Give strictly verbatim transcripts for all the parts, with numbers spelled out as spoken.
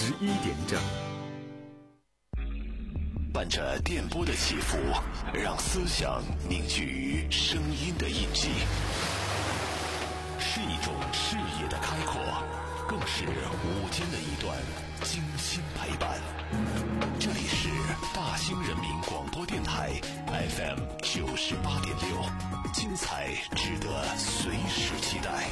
十一点整。 伴着电波的起伏，让思想凝聚于声音的印记，是一种视野的开阔，更是午间的一段精心陪伴。这里是大兴人民广播电台 F M 九十八点六，精彩值得随时期待。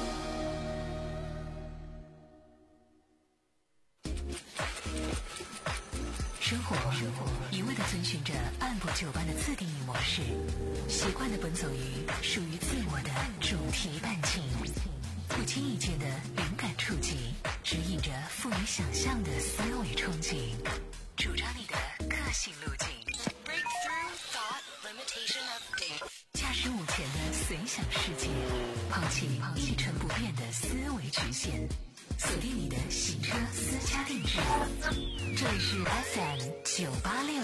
生活一味地遵循着按部就班的自定义模式，习惯地奔走于属于自我的主题伴情，不经意间的灵感触及，指引着富于想象的思维憧憬，主张你的个性路径。Breakthrough thought limitation update。驾驶午前的随想世界，抛弃一成不变的思维局限，锁定你的行车私家定制。这里是 F M 九八六。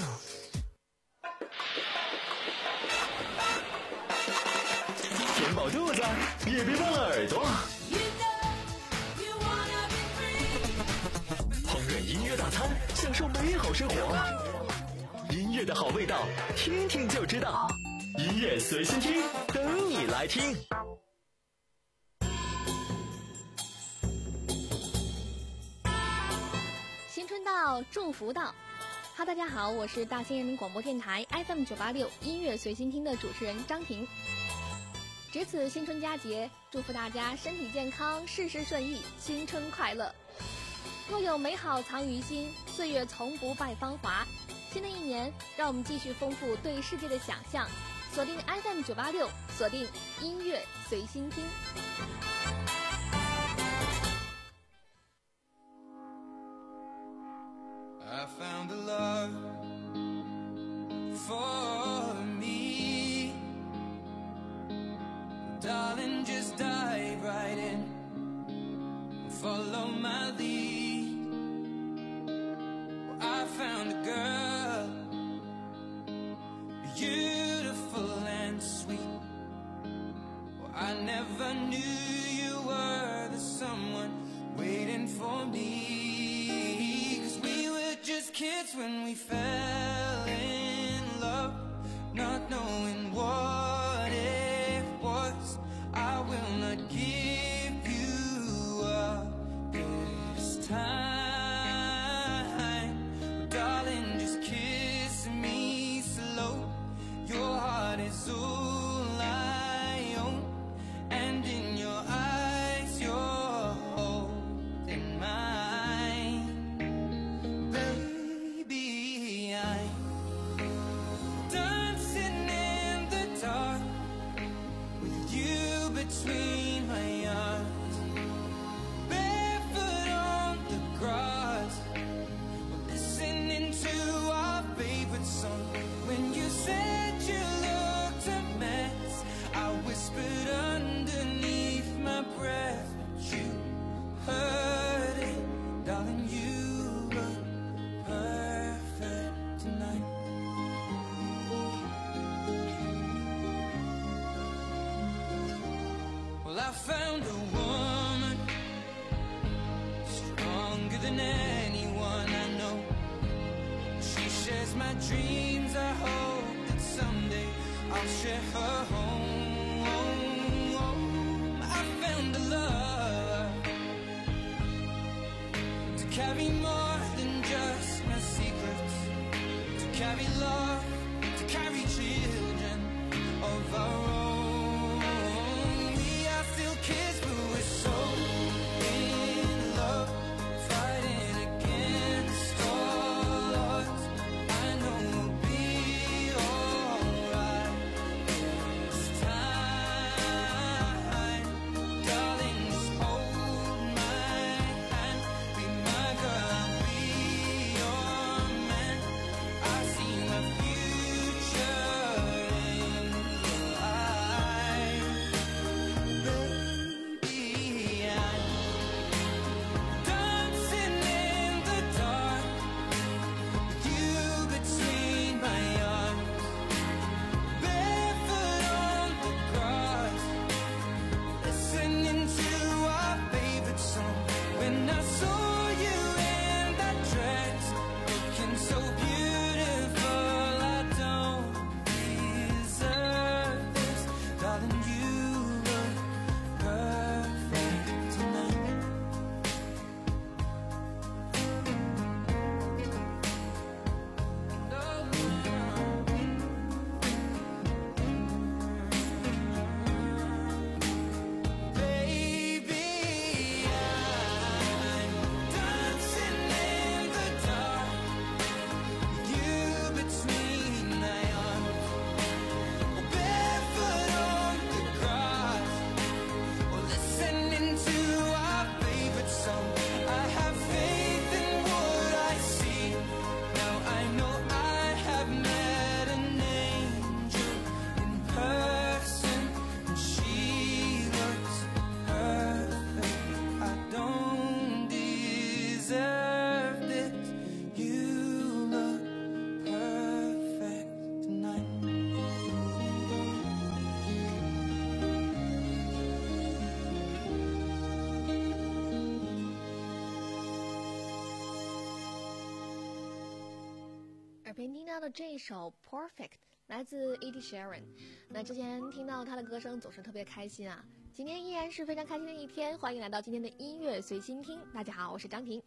填饱肚子，也别忘了耳朵。烹饪音乐大餐，享受美好生活。音乐的好味道，听听就知道。音乐随心听，等你来听。 新春到，祝福到。哈，大家好，我是大兴人民广播电台 F M 九八六音乐随心听的主持人张婷。值此新春佳节，祝福大家身体健康，事事顺意，新春快乐。若有美好藏于心，岁月从不败芳华。新的一年，让我们继续丰富对世界的想象，锁定 F M 九八六，锁定音乐随心听。 I found a love for me. Darling, just dive right in, follow my lead. Well, I found a girl, beautiful and sweet. Well, I never knew you were the someone waiting for me. Just kids when we fell in love, not knowing what it was. I will not give you up this time, darling, just kiss me slow. Your heart is all I own, and in your eyes you're holding mine. Between my arms, barefoot on the grass, listening to our favorite song. When you said you looked a mess, I whispered underneath my breath, but you heard it, darling, you look perfect tonight. Well, I found a woman stronger than anyone I know. She shares my dreams. I hope that someday I'll share her home. I found a love to carry more than just my secrets, to carry love, to carry children of our own. Kids, but we're so in love, fighting against all odds. I know we'll be alright this time. Darling, just hold my hand, be my girl, I'll be your man. I see my future. 边听到的这一首 Perfect 来自 Ed Sheeran。 那之前听到他的歌声总是特别开心啊，今天依然是非常开心的一天，欢迎来到今天的音乐随心听。大家好，我是张婷。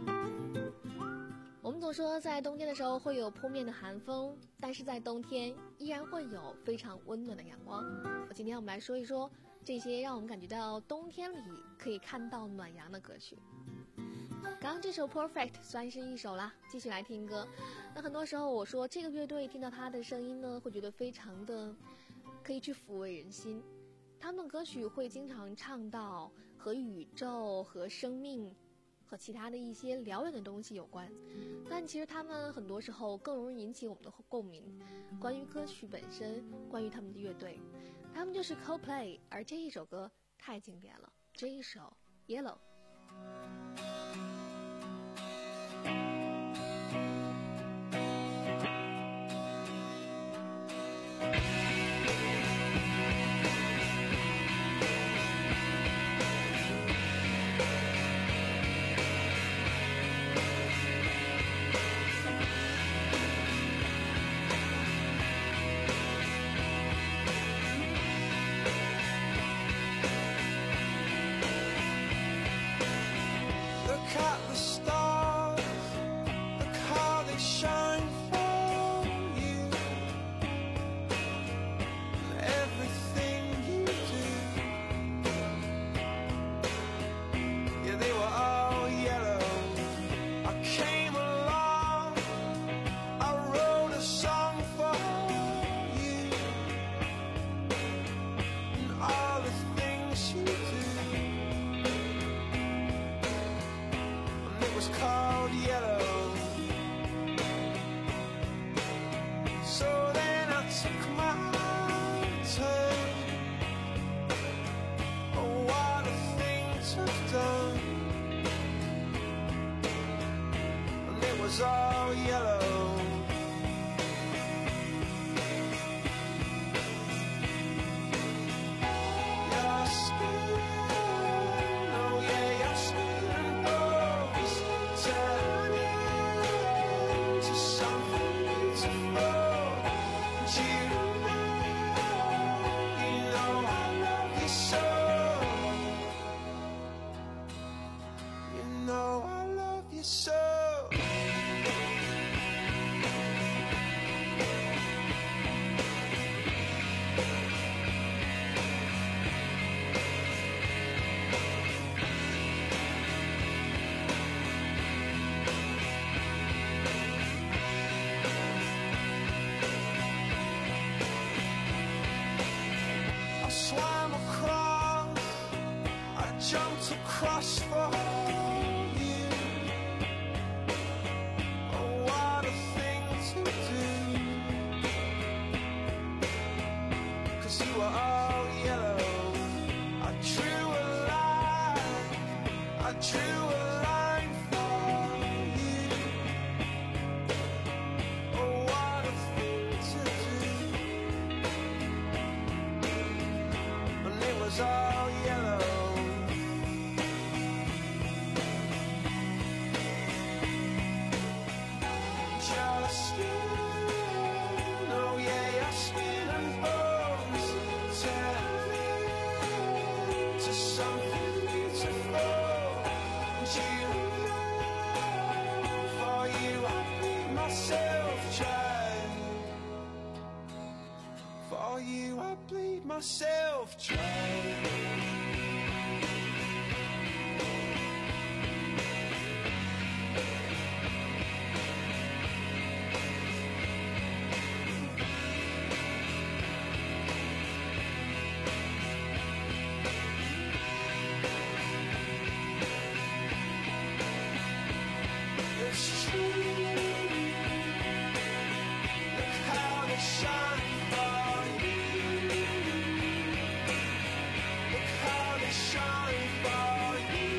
我们总说在冬天的时候会有扑面的寒风，但是在冬天依然会有非常温暖的阳光。今天我们来说一说这些让我们感觉到冬天里可以看到暖阳的歌曲。刚刚这首 Perfect 算是一首啦，继续来听歌。那很多时候我说这个乐队听到他的声音呢，会觉得非常的可以去抚慰人心。他们的歌曲会经常唱到和宇宙和生命和其他的一些辽远的东西有关，但其实他们很多时候更容易引起我们的共鸣。关于歌曲本身，关于他们的乐队，他们就是 Coldplay， 而这一首歌太经典了，这一首 Yellow。 All yellow. Your skin, oh yeah, your skin and bones turn into something beautiful. And you know, you know I love you so. You know I love you so. Swam across, I jumped across for you. Oh, what a thing to do. 'Cause you were all yellow. I drew a line, I drew a line for you. Oh, what a thing to do. It was all yellow. Your skin, oh yeah, your skin and bones turn into something beautiful. And you know, for you I bleed myself dry. For you I bleed myself dry. It's true. Look how they shine for you. Look how they shine for you.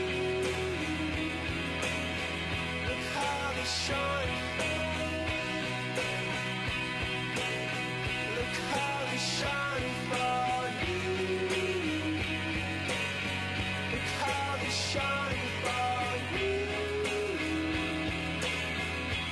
Look how they shine. Look how they shine for you. Look how they shine for you.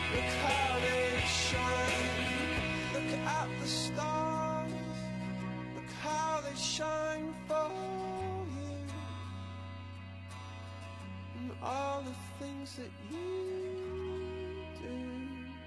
things that you do.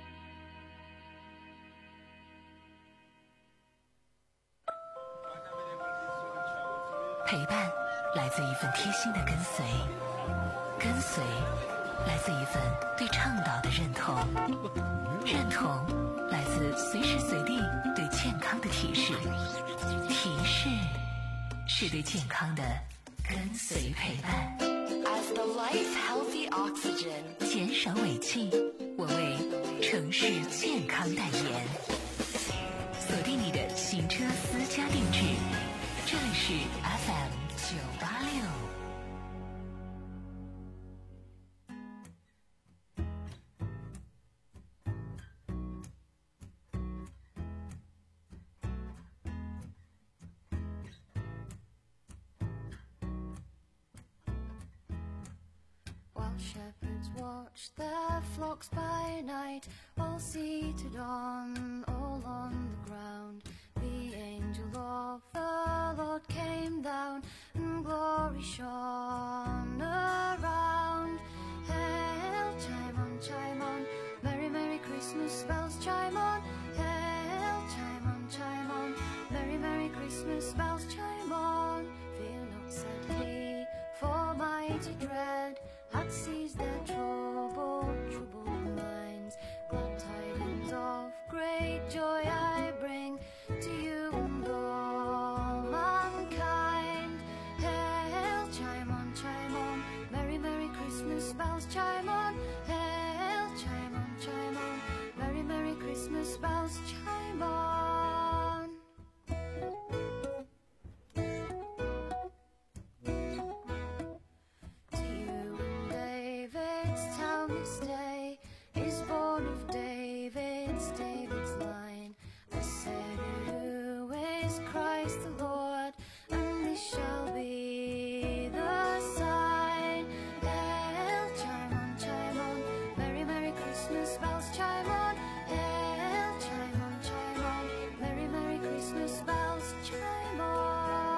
陪伴来自一份贴心的跟随，跟随来自一份对倡导的认同，认同来自随时随地对健康的提示，提示是对健康的跟随陪伴。As the life healthy oxygen， 减少尾气，我为城市健康代言。锁定你的行车私家定制，这里是 F M 九八六。 Shepherds watch their flocks by night, all seated on, all on the ground. The angel of the Lord came down, and glory shone around. Hail, chime on, chime on, merry, merry Christmas bells chime on. Hail, chime on, chime on, merry, merry Christmas bells chime on. Fear not, said he, for mighty dread had seized their troubled, troubled minds. Glad tidings of great joy I bring to you and all mankind. Hail, chime on, chime on, merry, merry Christmas bells chime on. Hail, chime on, chime on, merry, merry Christmas bells chime on. Day is born of David's, David's line. I said, who is Christ the Lord? And this shall be the sign. Hail, chime on, chime on, merry, merry Christmas bells chime on. Hail, chime on, chime on, merry, merry Christmas bells chime on.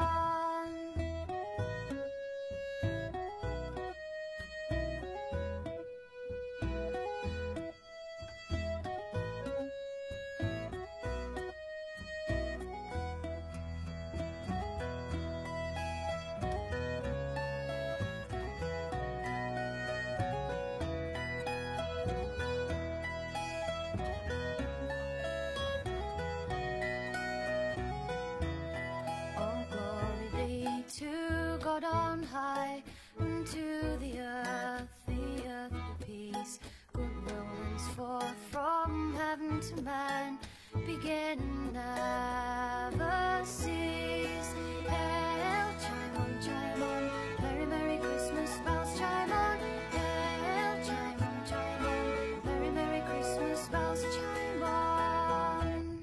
God on high, and to the earth, the earth be peace. Goodwill henceforth from heaven to man, begin and never cease. Hail, chime on, chime on, merry, merry Christmas bells chime on. Hail, chime on, chime on, merry, merry Christmas bells chime on.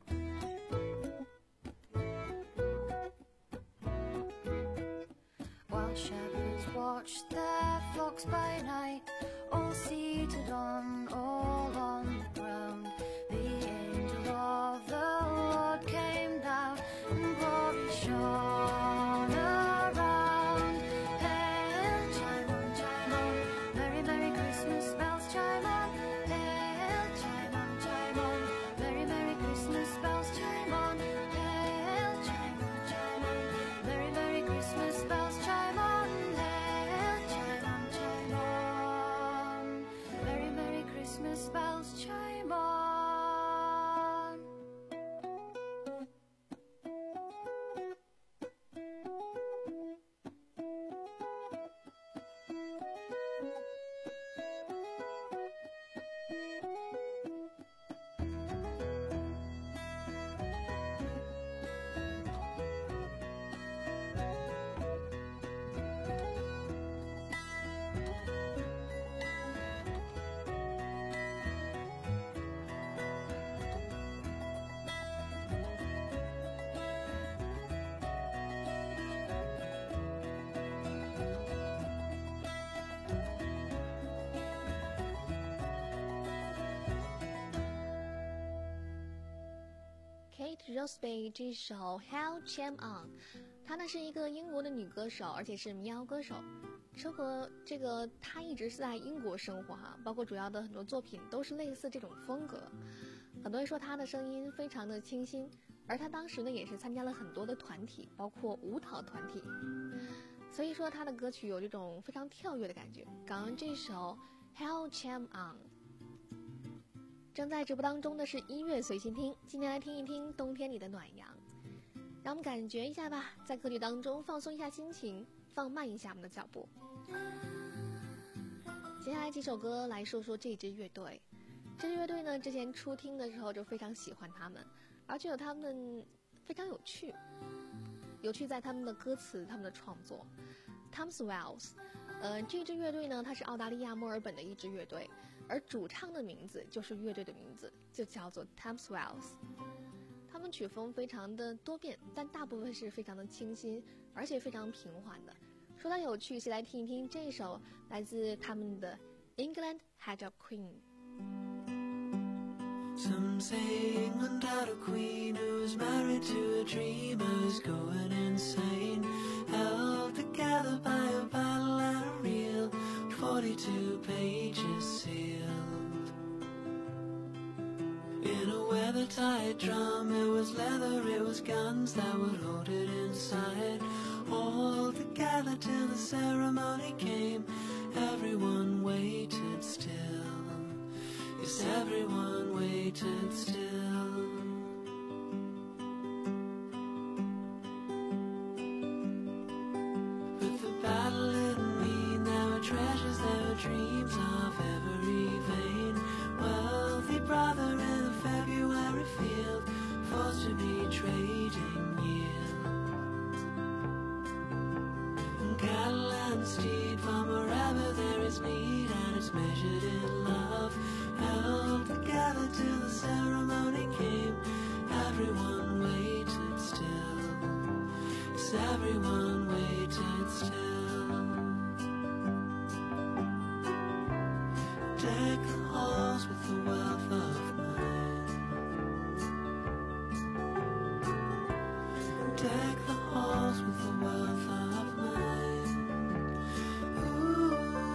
While shepherds watch their flocks by night, all seated on, all on the ground, the angel of the Lord came down, and glory shone around. Hail, chime on, chime on, merry, merry Christmas bells chime on. Hail, chime on, chime on, merry, merry Christmas bells chime on. Hail, chime on, chime on, merry, merry Christmas bells chime on. Hail, chime on, chime on, merry, merry Christmas bells chime on. Kate Roseby 这首 How Chime On， 她呢是一个英国的女歌手，而且是民谣歌手。 生活这个他一直是在英国生活哈，包括主要的很多作品都是类似这种风格。很多人说他的声音非常的清新，而他当时呢也是参加了很多的团体，包括舞蹈团体，所以说他的歌曲有这种非常跳跃的感觉。刚刚这首 Hell Jam On。正在直播当中的是音乐随心听，今天来听一听冬天里的暖阳，让我们感觉一下吧，在歌曲当中放松一下心情，放慢一下我们的脚步。接下来几首歌来说说这支乐队。这支乐队呢，之前初听的时候就非常喜欢他们，而且有他们非常有趣，有趣在他们的歌词、他们的创作。Tom's Wells， 呃，这支乐队呢，它是澳大利亚墨尔本的一支乐队，而主唱的名字就是乐队的名字，就叫做 Tom's Wells。他们曲风非常的多变，但大部分是非常的清新，而且非常平缓的。说到有趣，先来听一听这首来自他们的 England Had a Queen。Some say England had a queen who was married to a dreamer who's going insane, held together by a battle and a reel, forty-two pages sealed. In a weather-tight drum, it was leather, it was guns that would hold it inside. All together till the ceremony came, everyone waited still. Yes, everyone waited still. But the battle didn't mean there were treasures, there were dreams of every vein. Wealthy brother in a February field, forced to be trading yield. And cattle and steed from wherever there is need, and it's measured in love, held together till the ceremony came. Everyone waited still. Yes, everyone waited still. Deck the halls with the wealth of mine. Deck the halls with the wealth of mine. Ooh.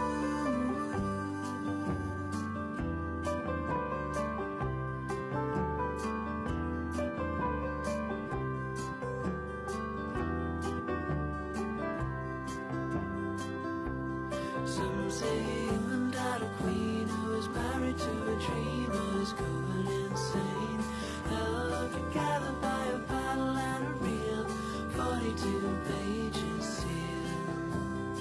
Some say England had a queen who was married to a dreamer who's going insane, held together by a paddle and a reel, forty-two pages sealed.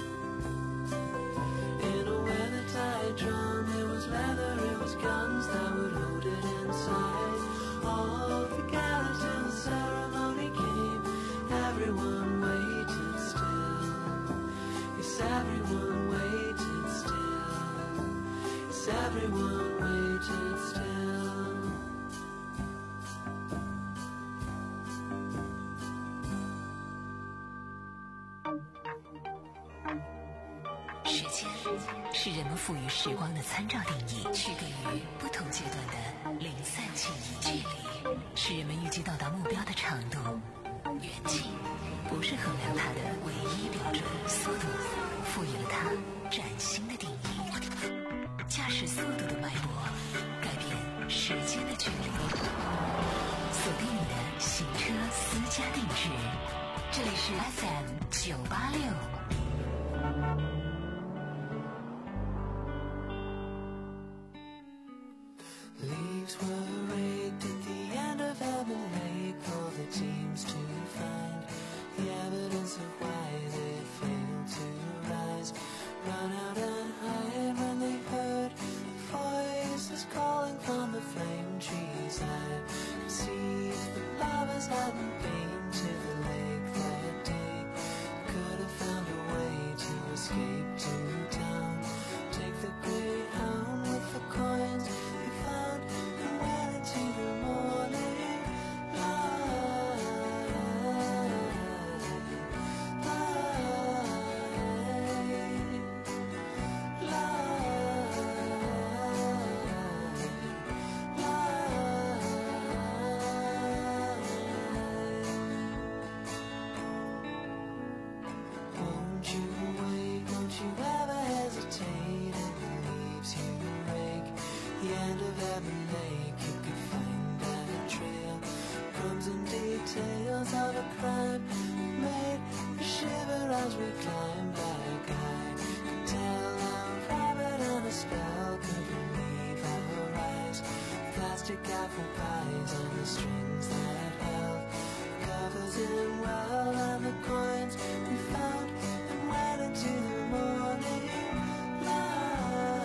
In a weather-tight drum, it was leather, it was guns that would hold it inside. All together till the ceremony came, everyone waited still. Yes, everyone waited still. Yes, everyone waited still. 时间是人们赋予时光的参照定义，区隔于不同阶段的零散记忆。距离是人们预计到达目标的长度，远近不是衡量它的唯一标准，速度赋予了它崭新的定义。驾驶速度的脉搏，改变时间的距离。锁定你的行车私家定制，这里是 F M 九八六。 Leaves were raked at the end of Evan Lake for the teams to find the evidence of why they failed to rise. Run out and hide when they heard voices calling from the flame trees. I could see if the lovers hadn't been to the lake that day, could have found a way to escape to town. Take the Greyhound with the coins they found and went into the morning light. Light. Light. the end of Ebon Lake, you could find that trail. Crumbs and details of a crime made a shiver as we climbed back. I could tell a rabbit on a spell couldn't leave our eyes. Plastic apple pies on the strings that held covers in well, and the coins we found and went into the morning light.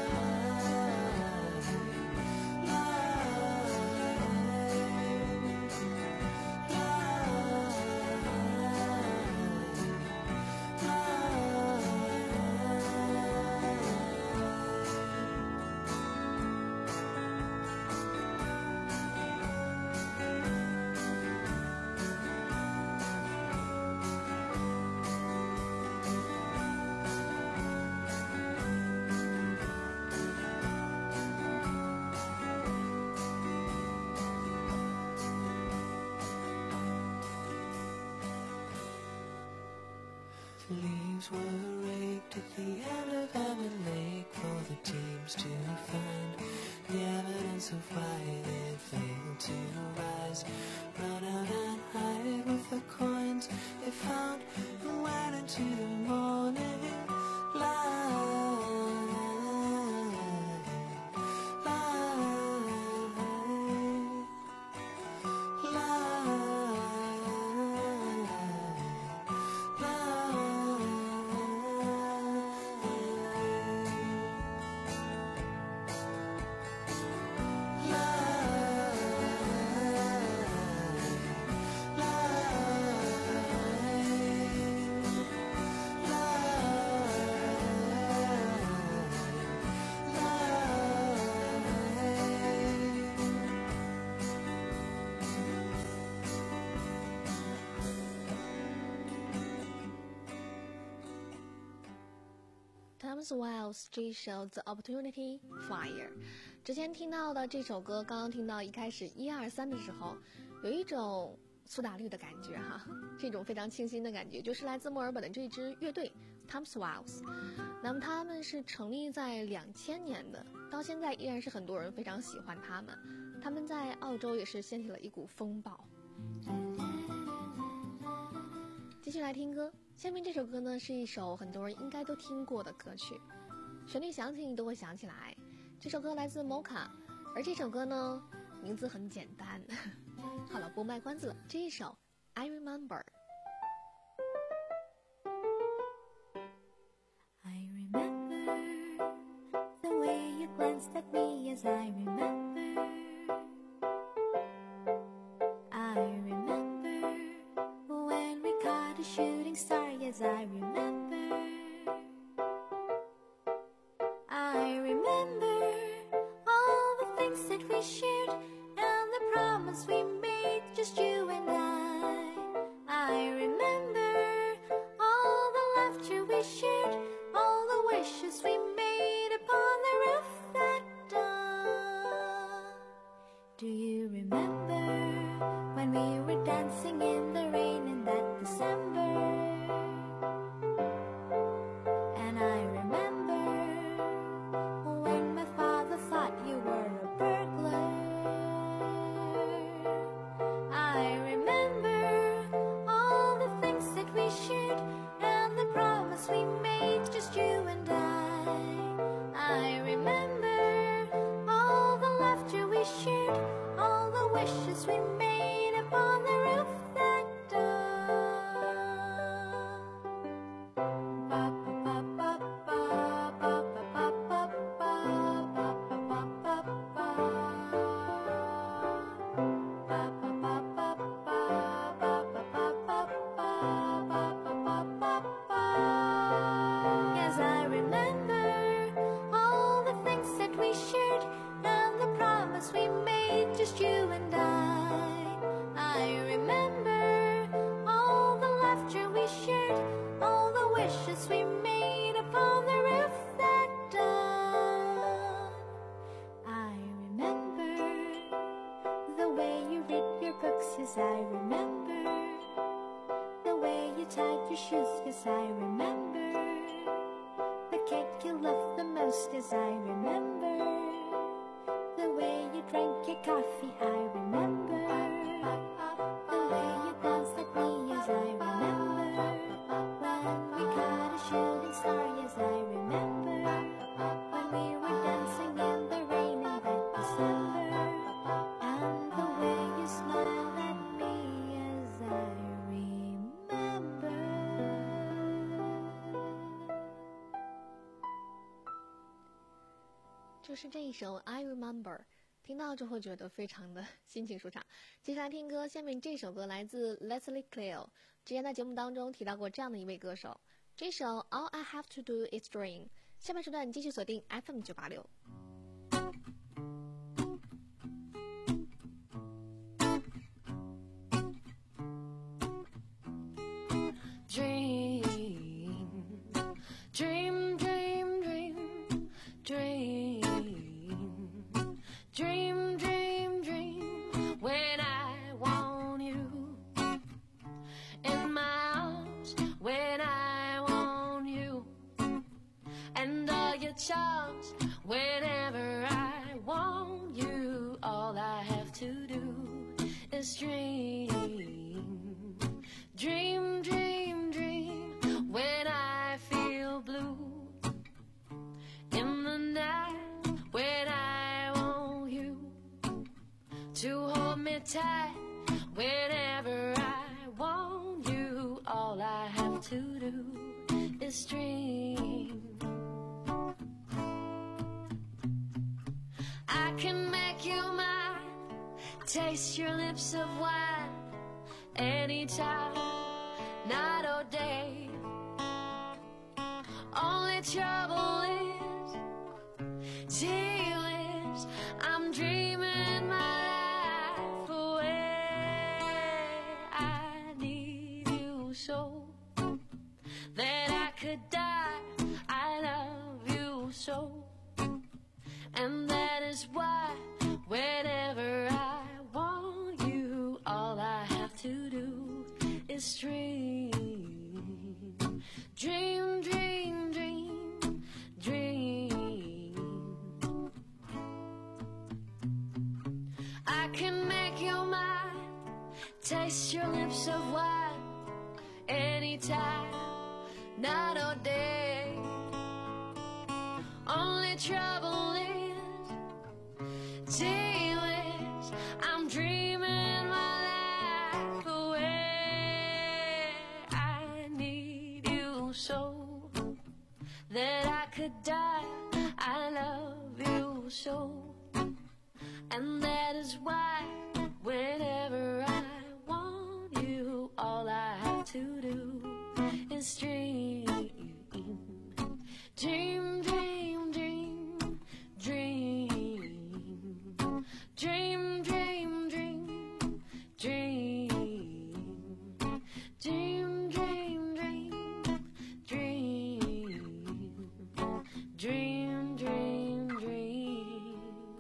The leaves were raked at the end of Ebon Lake for the teams to find the evidence of why they failed to rise. Run out and hide with the coins they found and went into the morning light. Thomas Wells 这一首 The Opportunity Flyer， 之前听到的这首歌，刚刚听到一开始一二三的时候，有一种苏打绿的感觉哈，这种非常清新的感觉，就是来自墨尔本的这支乐队 Thomas Wells。那么他们是成立在两千年的，到现在依然是很多人非常喜欢他们。他们在澳洲也是掀起了一股风暴。继续来听歌，下面这首歌呢是一首很多人应该都听过的歌曲，旋律响起你都会想起来。这首歌来自 Mocha， 而这首歌呢名字很简单。好了，不卖关子了，这一首 I Remember。 I remember the way you glanced at me as I remember. I remember when we caught a shooting star, yes I remember. I remember all the things that we shared and the promise we made, just you and I. I remember all the laughter we shared, all the wishes we made upon the roof that dawn. Do you remember when we were dancing in the rain in that December? And I remember when my father thought you were a burglar. I remember all the things that we shared and the promise we made, just you and I. I remember all the laughter we shared, all the wishes we made upon the roof that dawn. Ba ba ba ba ba ba ba ba ba ba ba ba ba. Yes, I remember all the things that we shared and the promise we made, just you and I. I remember all the laughter we shared, all the wishes we made upon the roof that dawn. I remember the way you read your books, yes I remember. The way you tied your shoes, yes I remember. The cake you loved the most, yes I remember. 就是这一首 I Remember， 听到就会觉得非常的心情舒畅。接下来听歌，下面这首歌来自 Leslie Cleo， 之前在节目当中提到过这样的一位歌手，这首 All I Have to Do Is Dream。 下半时段继续锁定 F M 九八六。 Dream, dream, dream, dream, dream, dream, dream, dream. When I want you in my arms, when I want you, and all your charms. Whenever I want you, all I have to do is dream, dream, dream, dream. When I feel blue in the night, when I want you to hold me tight, whenever I want you, all I have to do is dream. I can make you mine, taste your lips of wine, anytime, night or day. Only trouble is, gee whiz, I'm dreaming my life away. I need you so that I could die. I love you so, and that is why whenever I want you, all I have to do is dream, dream, dream, dream, dream. I can make you mine, taste your lips of wine, anytime, night or day. Only trouble is, gee whiz, I'm dreaming my life away. I need you so that I could die. I love you so, and that is why whenever I want you, all I have to do is dream, dream, dream, dream, dream, dream, dream, dream, dream, dream, dream, dream, dream, dream, dream, dream.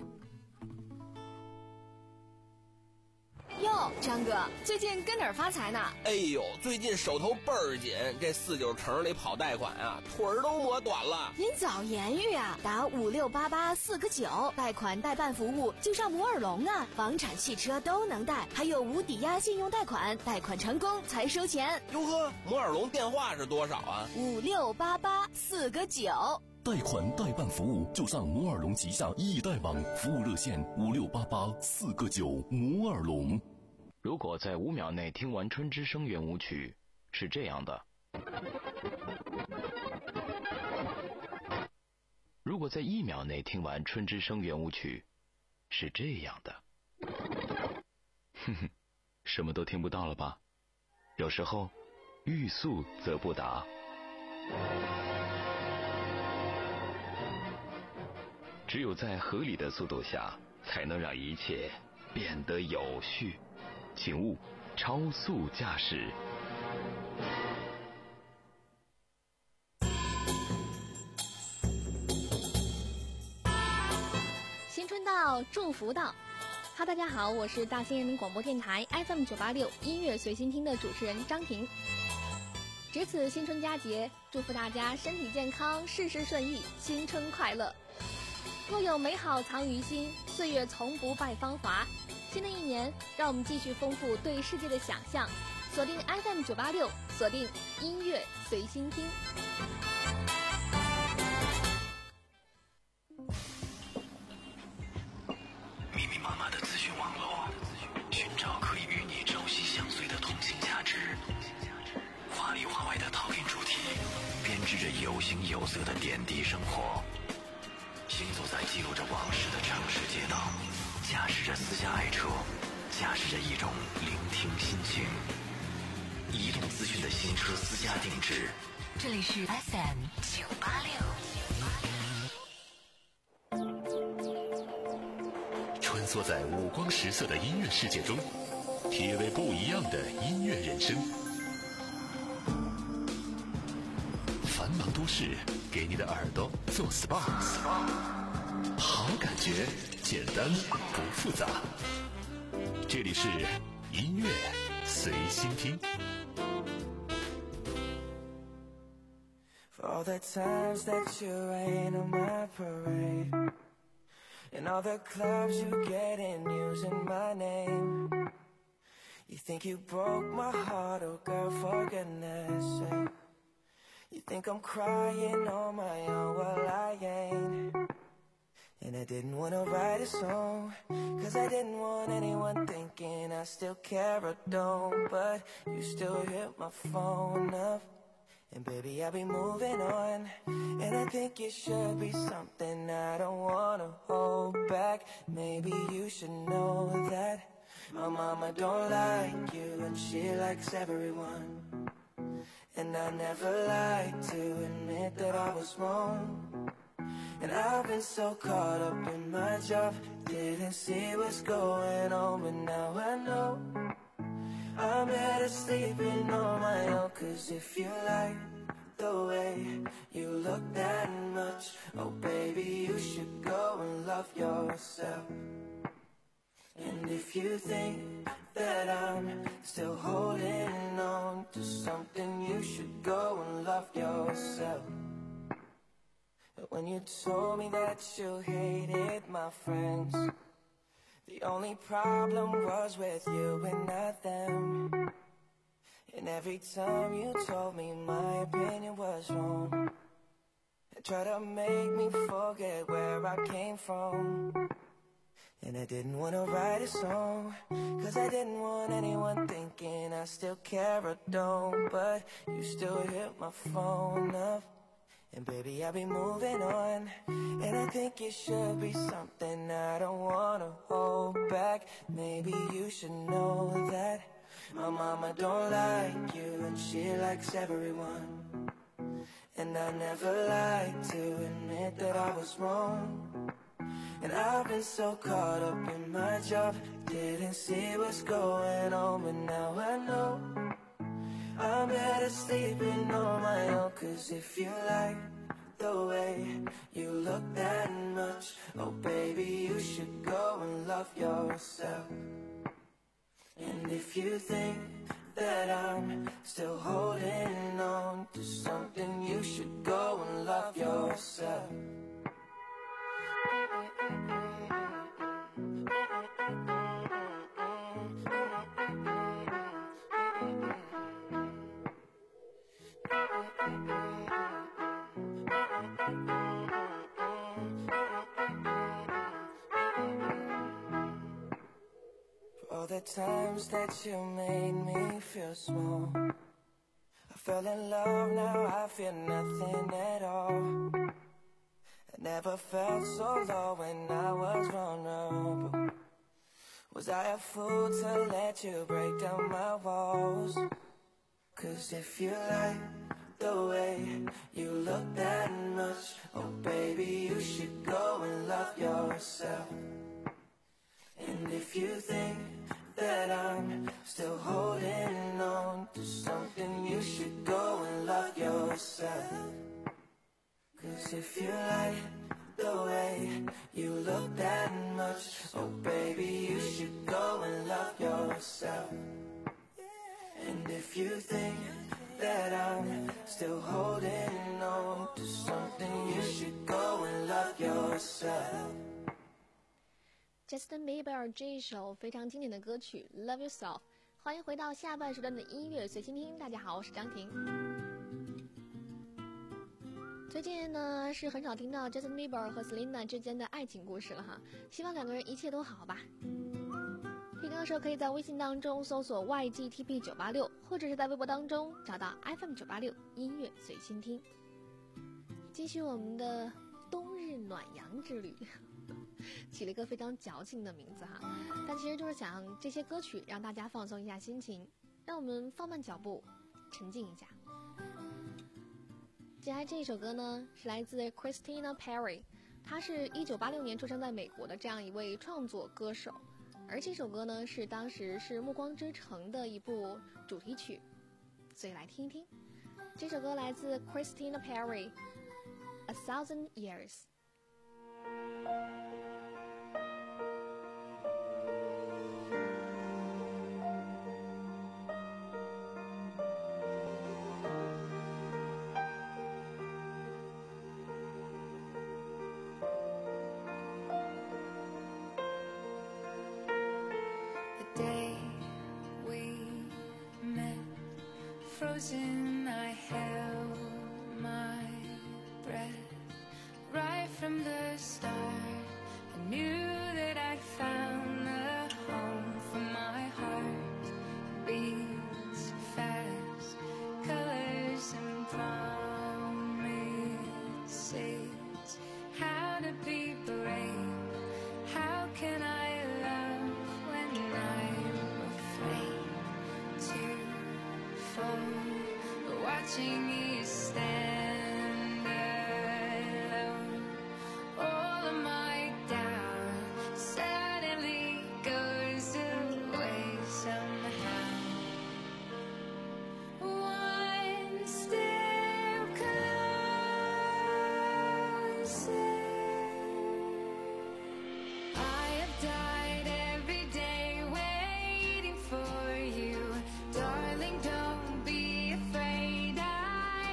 哟，张哥，最近跟哪儿发财呢？ 哎呦，最近手头倍儿紧，这四九城里跑贷款啊，腿儿都磨短了。 您早言语啊，打五六八八四个九，贷款代办服务就上摩尔龙啊，房产、汽车都能贷，还有无抵押信用贷款，贷款成功才收钱。 哟呵，摩尔龙电话是多少啊？ 五六八八四个九。 贷款代办服务就上摩尔龙旗下易贷网服务热线五六八八四个九摩尔龙。 如果在五秒内听完春之声圆舞曲，是这样的；如果在一秒内听完春之声圆舞曲，是这样的。哼哼，什么都听不到了吧？有时候，欲速则不达。只有在合理的速度下，才能让一切变得有序。请勿超速驾驶。 新春到，祝福到。哈，大家好，我是大兴人民广播电台 F M 九八六音乐随心听的主持人张婷。值此新春佳节，祝福大家身体健康，事事顺意，新春快乐。若有美好藏于心，岁月从不败芳华。新的一年，让我们继续丰富对世界的想象，锁定 F M 九八六，锁定音乐随心听。 密密麻麻的资讯网络，寻找可以与你朝夕相随的通信价值。华里华外的 talking 主题，编织着有形有色的点滴生活。 行走在记录着往事的城市街道，驾驶着私家爱车，驾驶着一种聆听心情。移动资讯的新车私家定制， 这里是 F M 九八六。穿梭在五光十色的音乐世界中，体味不一样的音乐人生。繁忙都市给你的耳朵做 S P A， 好感觉简单不复杂。这里是音乐随心听。 For all the times that you rain on my parade, and all the clubs you get in using my name. You think you broke my heart, oh girl, for goodness sake. You think I'm crying on my own, well I ain't. And I didn't want to write a song, cause I didn't want anyone thinking I still care or don't. But you still hit my phone up, and baby I'll be moving on. And I think it should be something I don't want to hold back. Maybe you should know that my mama don't like you, and she likes everyone. And I never like to admit that I was wrong. And I've been so caught up in my job, didn't see what's going on. But now I know I'm better sleeping on my own. Cause if you like the way you look that much, oh baby, you should go and love yourself. And if you think that I'm still holding on to something, you should go and love yourself. But when you told me that you hated my friends, the only problem was with you and not them. And every time you told me my opinion was wrong, and tried to make me forget where I came from. And I didn't want to write a song, cause I didn't want anyone thinking I still care or don't. But you still hit my phone up, and baby I'll be moving on. And I think it should be something I don't want to hold back. Maybe you should know that my mama don't like you, and she likes everyone. And I never like to admit that I was wrong. And I've been so caught up in my job, didn't see what's going on. But now I know I'm better sleeping on my own. Cause if you like the way you look that much, oh baby, you should go and love yourself. And if you think that I'm still holding on to something, you should go and love yourself. For all the times that you made me feel small, I fell in love, now I feel nothing at all. I never felt so low when I was vulnerable. Was I a fool to let you break down my walls? Cause if you like the way you look that much, oh baby, you should go and love yourself. And if you think that I'm still holding on to something, you should go and love yourself. Cause if you like the way you look that much, oh baby, you should go and love yourself. And if you think that I'm still holding on to something, you should go and love yourself. Justin Bieber 这一首非常经典的歌曲 Love Yourself。 欢迎回到下半时段的音乐随心听，大家好，我是张婷。最近呢是很少听到 Justin Bieber 和 Selena 之间的爱情故事了哈，希望两个人一切都好吧。听歌的时候可以在微信当中搜索 Y G T P 九八六， 或者是在微博当中找到 F M 九八六音乐随心听。继续我们的冬日是暖阳之旅，起了一个非常矫情的名字哈。但其实就是想这些歌曲让大家放松一下心情，让我们放慢脚步，沉静一下。接下来这一首歌呢，是来自 Christina Perri， 她是一九八六年出生在美国的这样一位创作歌手，而这首歌呢是当时是《暮光之城》的一部主题曲，所以来听一听。这首歌来自 Christina Perri， A Thousand Years。 Frozen, I held my breath right from the start. I knew that I'd found the home for my heart. Beats fast, colors and promises. How to be brave? How can I love when I'm afraid to fall? Watching you stand alone, all of my doubt suddenly goes away somehow. One step closer. I have died every day waiting for you, darling. Don't be afraid. I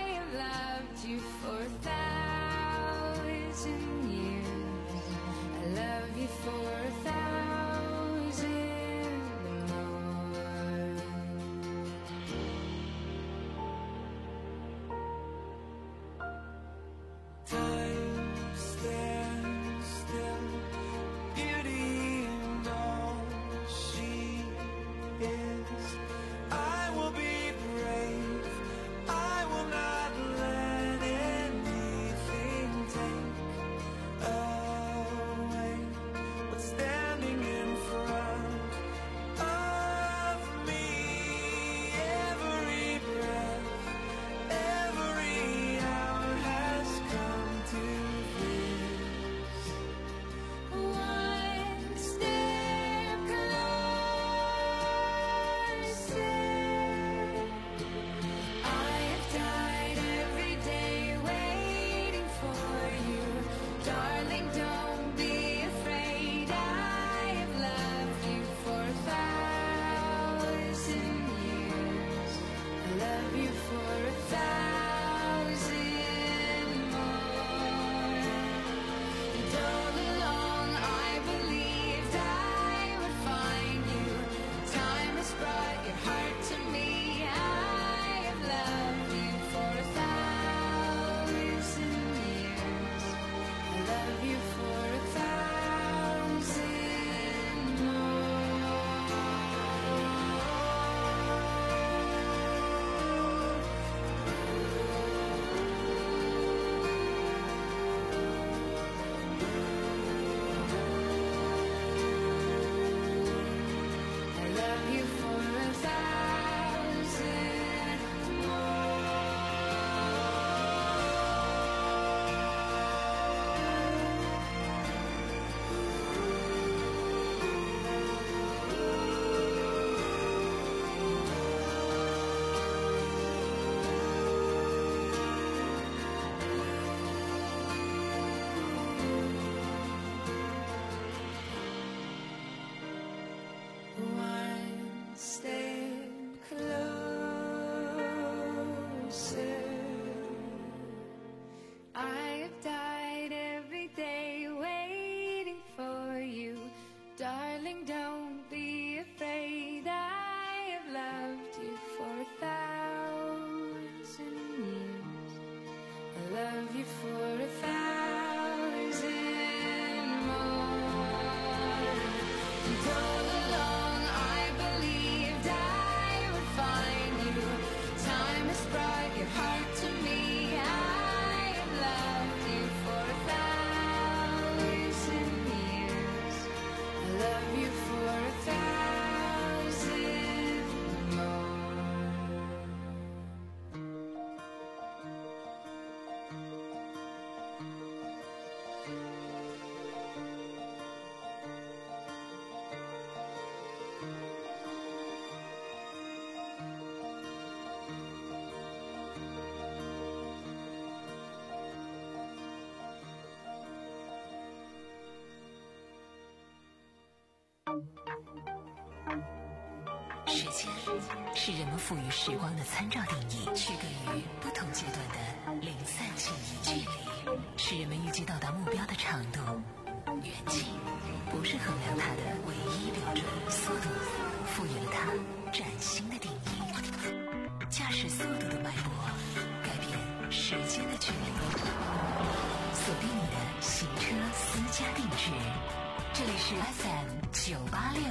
间是人们赋予时光的参照定义，区隔于不同阶段的零散记忆。距离是人们预计到达目标的长度，远近不是衡量它的唯一标准。速度赋予了它崭新的定义，驾驶速度的脉搏改变时间的距离。锁定你的行车私家定制，这里是 F M 九八六。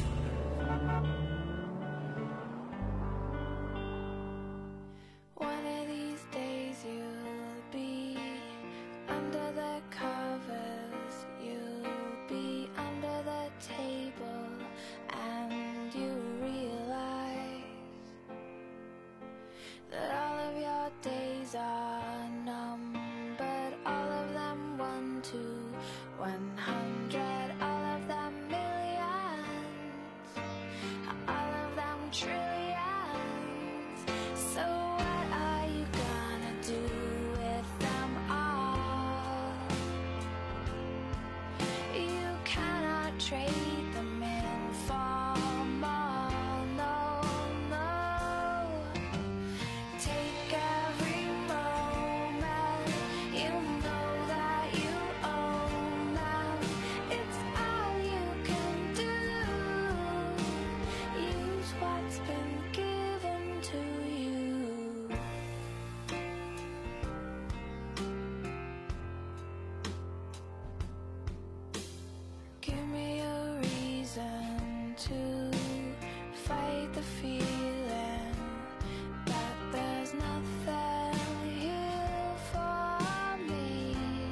One of these days you'll be under the covers, you'll be under the table, and you realize that all of your days are numbered, all of them one to one hundred, all of them millions, all of them trillions. So what are you gonna do with them all? You cannot trade them in for more, no, no. Take every moment, you know that you own them. It's all you can do. Use what's been given to you. Give me a reason to fight the feeling that there's nothing here for me.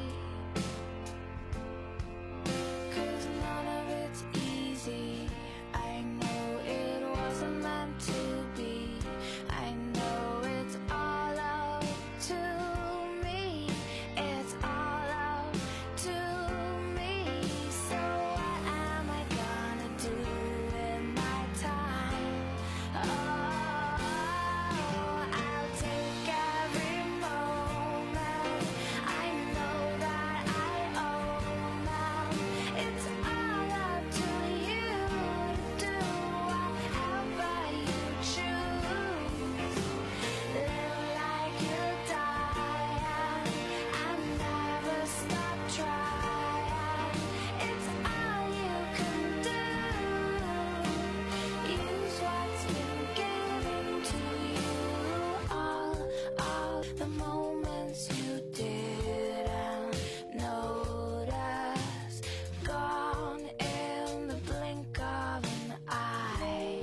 'Cause none of it's easy. I know it wasn't meant to be. I know it's all up to me. It's all up to me. So what am I gonna do with my time? Oh, I'll take every moment. I know that I own them. It's all up to you to do whatever you choose. Live like you die and never stop trying. It's all you can do. Use what's been given to you. All, all the moments you didn't notice, gone in the blink of an eye.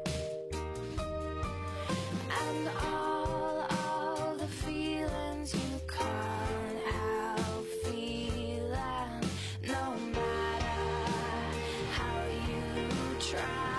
And all of the feelings you can't help feeling, no matter how you try.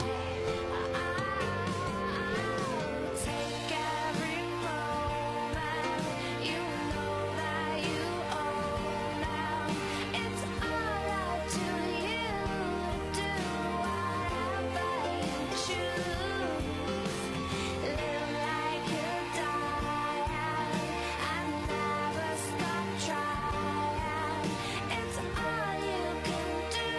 I'll take every moment, you know that you own them. It's all up to you to do whatever you choose. Live like you die and never stop trying. It's all you can do.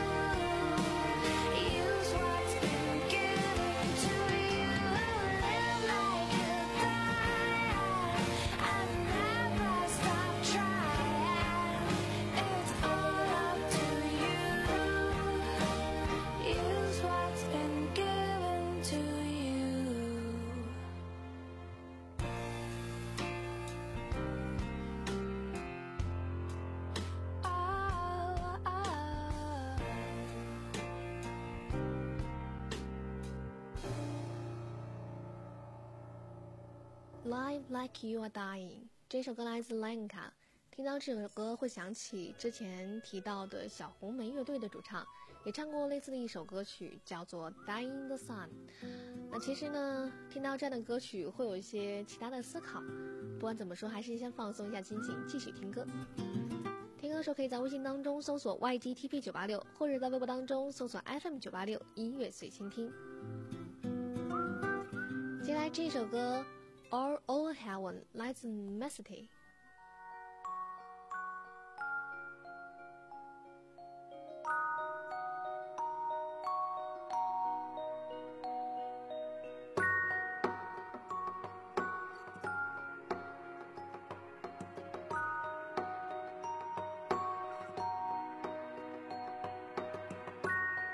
Use what's been given to you. Live like you die and never stop trying. It's all up to you. Use what's been given to you. Oh, oh. Live Like You Are Dying 这首歌来自 Lenka， 听到这首歌会想起之前提到的小红莓乐队的主唱，也唱过类似的一首歌曲，叫做 Dying in the Sun。 那其实呢，听到这样的歌曲会有一些其他的思考，不管怎么说，还是先放松一下心情，继续听歌。听歌的时候可以在微信当中搜索 Y G T P 九八六， 或者在微博当中搜索 F M 九八六 音乐随心听。接下来这首歌 All Over Heaven 来自 Mesity。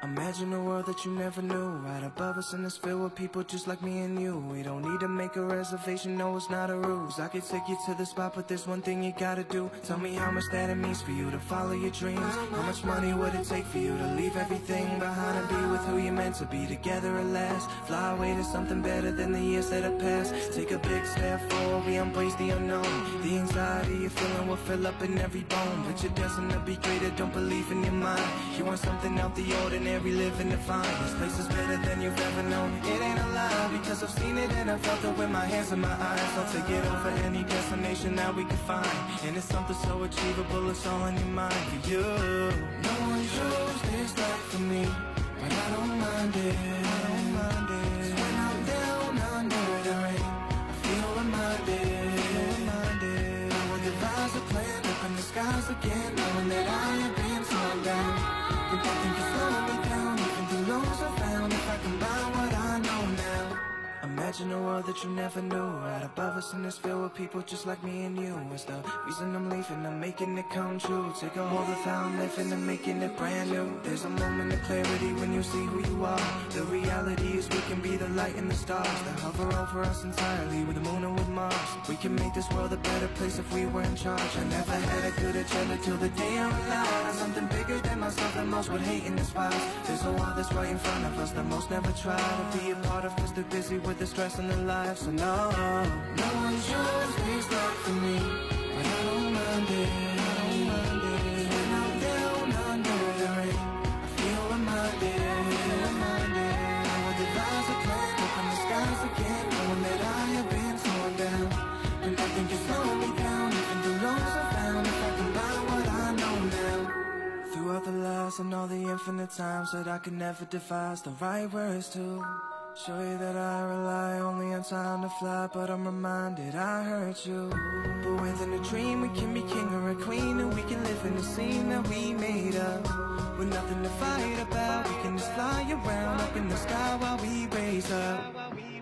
Imagine a world that you never knew. Right above us and it's filled with people just like me and you. We don't need to make a reservation, no it's not a ruse. I could take you to the spot, but there's one thing you gotta do. Tell me how much that it means for you to follow your dreams. How much money would it take for you to leave everything behind and be with who you're meant to be together at last? Fly away to something better than the years that have passed. Take a big step forward, we embrace the unknown. The anxiety you're feeling will fill up in every bone. But you're destined to be greater, don't believe in your mind. You want something out the ordinary, living divine. This place is better than you've ever known. It ain't a lie, because I've seen it and I felt it with my hands in my eyes. I'll take it over any destination that we can find. And it's something so achievable, it's all in your mind. For you, no one chose this life for me, but I don't mind it. I don't mind it. So when I'm down under the rain, I feel reminded. reminded. Now the vibes are playing up in the skies again, knowing that I have been torn down. And I think it's slowing me down, even the lows I found. If I combine what I know now, imagine a world that you never knew. Right above us and it's filled with people just like me and you. It's the reason I'm leaving, I'm making it come true. Take a hold of how I'm living and making it brand new. There's a moment of clarity when you see who you are. The reality is we can be the light and the stars that hover over us entirely, with the moon and with Mars. We can make this world a better place if we were in charge. I never had a good agenda till the day I relied on something bigger than myself that most would hate and despise. There's a wall that's right in front of us that most never try to be a part of, cause they're busy with the stress in their lives. So no, no one chose this life for me, but I don't mind it. I don't mind it. When I'm down under the rain, I feel reminded. reminded. Now the vibes are playing up in the skies again, knowing that I have been torn down. And I think it's slowing me down, even the lows I found. If I combine what I know now, throughout the lies and all the infinite times that I could never devise the right words to show you that I rely only on time to fly, but I'm reminded I hurt you. But within a dream we can be king or a queen, and we can live in the scene that we made up. With nothing to fight about, we can just fly around up in the sky while we raise up.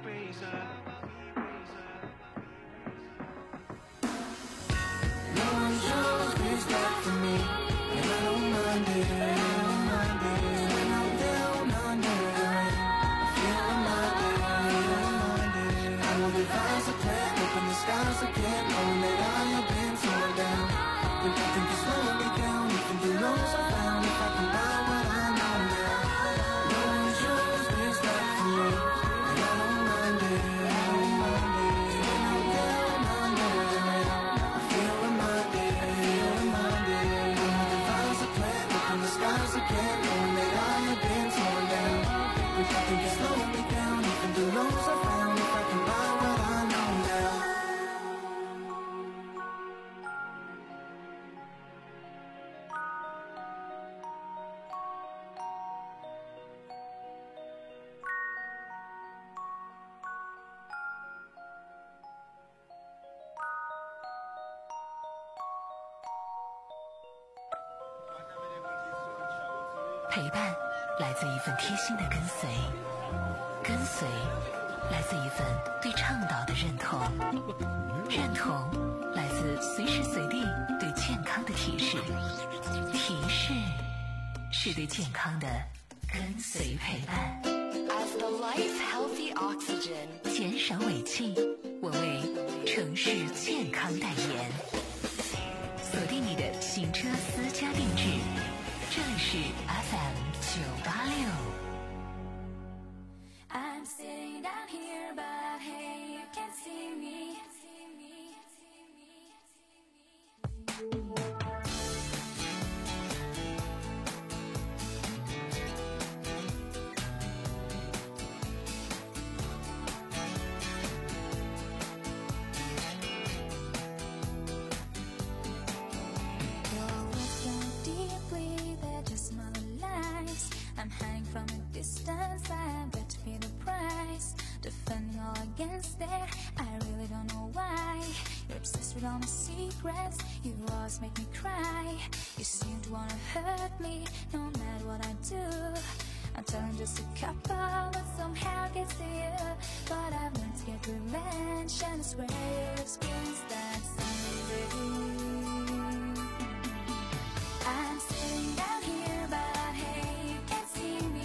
No one chose this life for me, and I don't mind it. Skies again, knowing that I have been torn down. But I think it's slowing me down, even the lows I found. If I can buy what I know now, no one chose this life for me, and I don't mind it. I don't mind it. When I'm down under the rain, I feel reminded. Feel reminded. All the vibes are playing up in the skies again, knowing that I have been torn down. But I think it's slowing me down, even the lows I found. If I can buy what I know now. 陪伴来自一份贴心的跟随，跟随来自一份对倡导的认同，认同来自随时随地对健康的提示，提示是对健康的跟随陪伴。 As the life healthy oxygen， 减少尾气，我为城市健康代言。锁定你的行车私家定制，这里是 F M 九八六。 I'm sitting down here, but hey, you can't see me. I'm hanging from a distance, I bet to pay the price. Defending all against it, I really don't know why. You're obsessed with all my secrets, you always make me cry. You seem to wanna hurt me, no matter what I do. I'm telling just a couple, but somehow it gets to you. But I've learned to get revenge, and I swear you'll experience that someday. I'm sitting down here, but hey, you can't see me.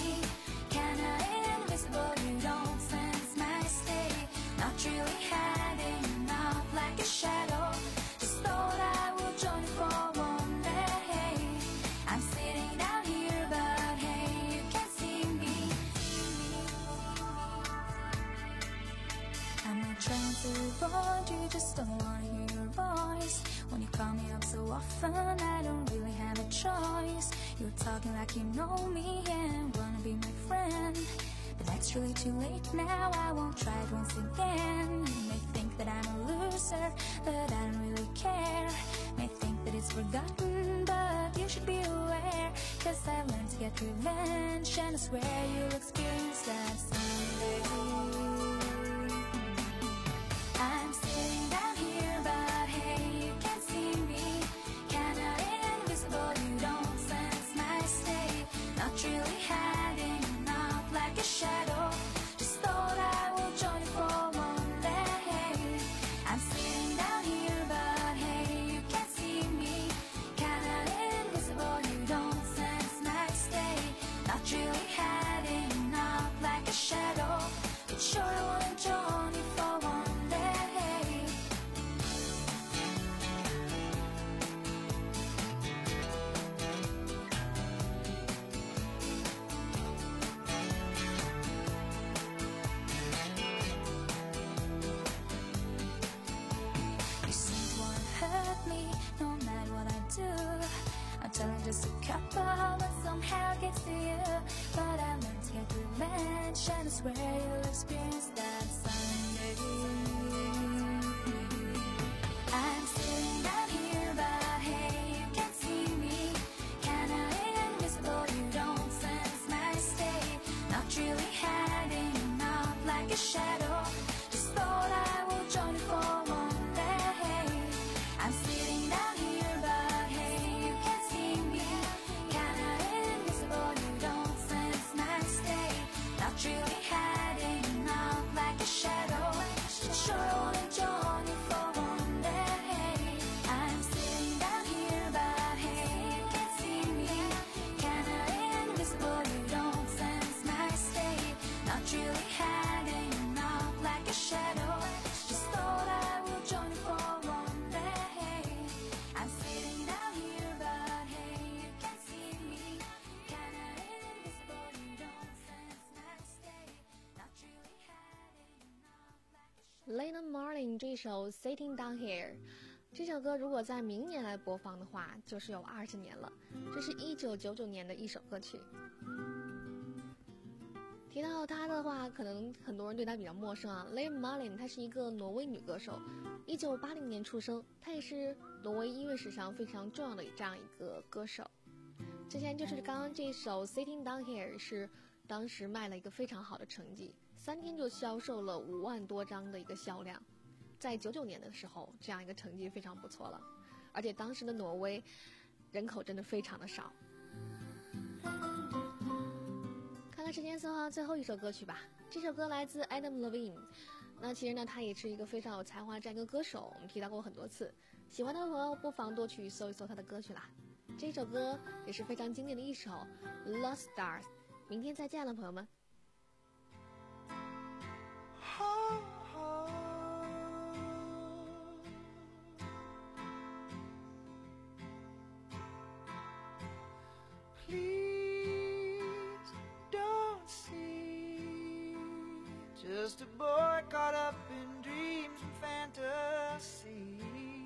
just don't wanna hear your voice. When you call me up so often, I don't really have a choice. You're talking like you know me and wanna be my friend, but that's really too late now. I won't try it once again. You may think that I'm a loser, but I don't really care. May think that it's forgotten, but you should be aware, 'cause I've learned to get revenge, and I swear you'll experience that someday. I'm sitting down here, but hey, you can't see me. Kinda invisible, you don't sense my state. Not really hiding, not like a shadow. Just thought I would join you for one day. I'm sitting down here, but hey, you can't see me. Kinda invisible, you don't sense my state. Not really hiding, not like a shadow. But sure I wanna join you for one day. You seem to wanna hurt me, no matter what I do. I'm telling just a couple, but somehow it gets to you. But I learned to get revenge, and I swear you'll experience that someday. I'm sitting down here, but hey, you can't see me. Kinda invisible, you don't sense my state. Not really hiding, not like a shadow. Just thought I would join you for one day. I'm sitting down here, but hey, you can't see me. Kinda invisible, you don't sense my state. Not really hiding, not like a shadow. Sure I wanna join you for one day. I'm sitting down here, but hey, you can't see me. Kinda invisible, you don't sense my state. Not really hiding, not like a shadow. Just thought I would join you for one day. I'm sitting down here, but hey, you can't see me. Kinda invisible, you don't sense my state. Not really hiding, not like a shadow. Lennon Marlin 这首 Sitting Down Here， 这首歌如果在明年来播放的话，就是有二十年了。这是一九九九年的一首歌曲。提到她的话，可能很多人对她比较陌生啊。Lennon Marlin 她是一个挪威女歌手，一九八零年出生，她也是挪威音乐史上非常重要的这样一个歌手。之前就是刚刚这首 Sitting Down Here 是当时卖了一个非常好的成绩，三天就销售了五万多张的一个销量，在九九年的时候，这样一个成绩非常不错了。而且当时的挪威人口真的非常的少。看看时间搜好最后一首歌曲吧，这首歌来自 Adam Levine。那其实呢，他也是一个非常有才华的这样一个歌手，我们提到过很多次。喜欢他的朋友不妨多去搜一搜他的歌曲啦。这首歌也是非常经典的一首 Lost Stars。明天再见了，朋友们。 Please don't see just a boy caught up in dreams and fantasies.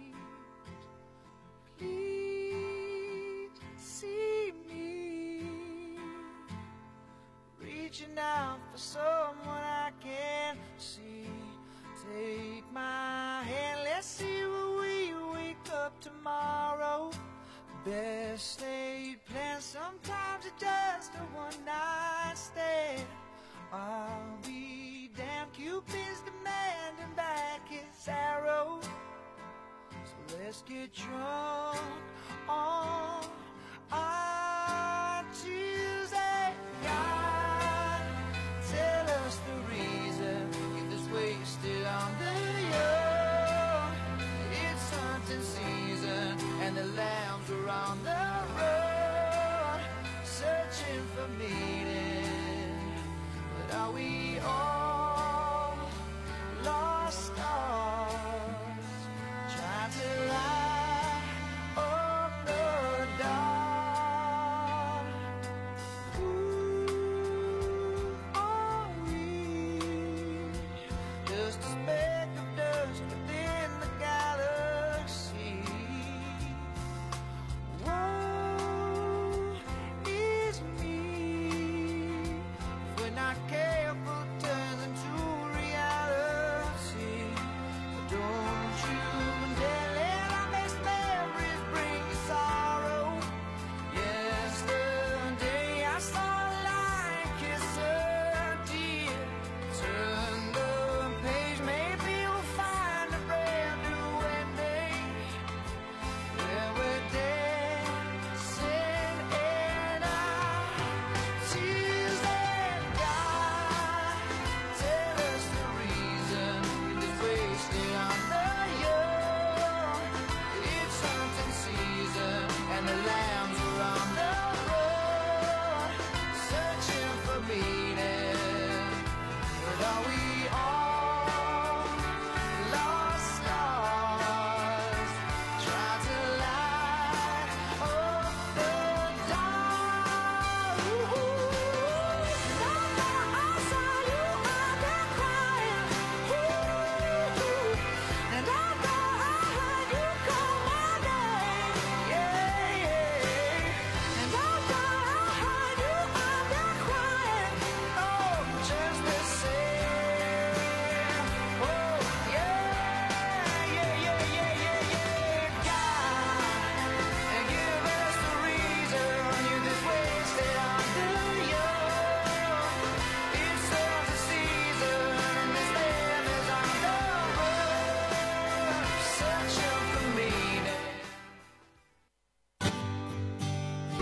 Please see me reaching out for someone I can't see. Take my hand, let's see where we wake up tomorrow. Best laid plans, sometimes it's just a one night stand. I'll be damned, Cupid's demanding back his arrow. So let's get drunk on our Tuesday. God, tell us the reason, get this wasted on the young. It's hunting season and the lambs are on the road, searching for meaning. But are we all lost stars, trying to light up the dark?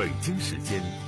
北京时间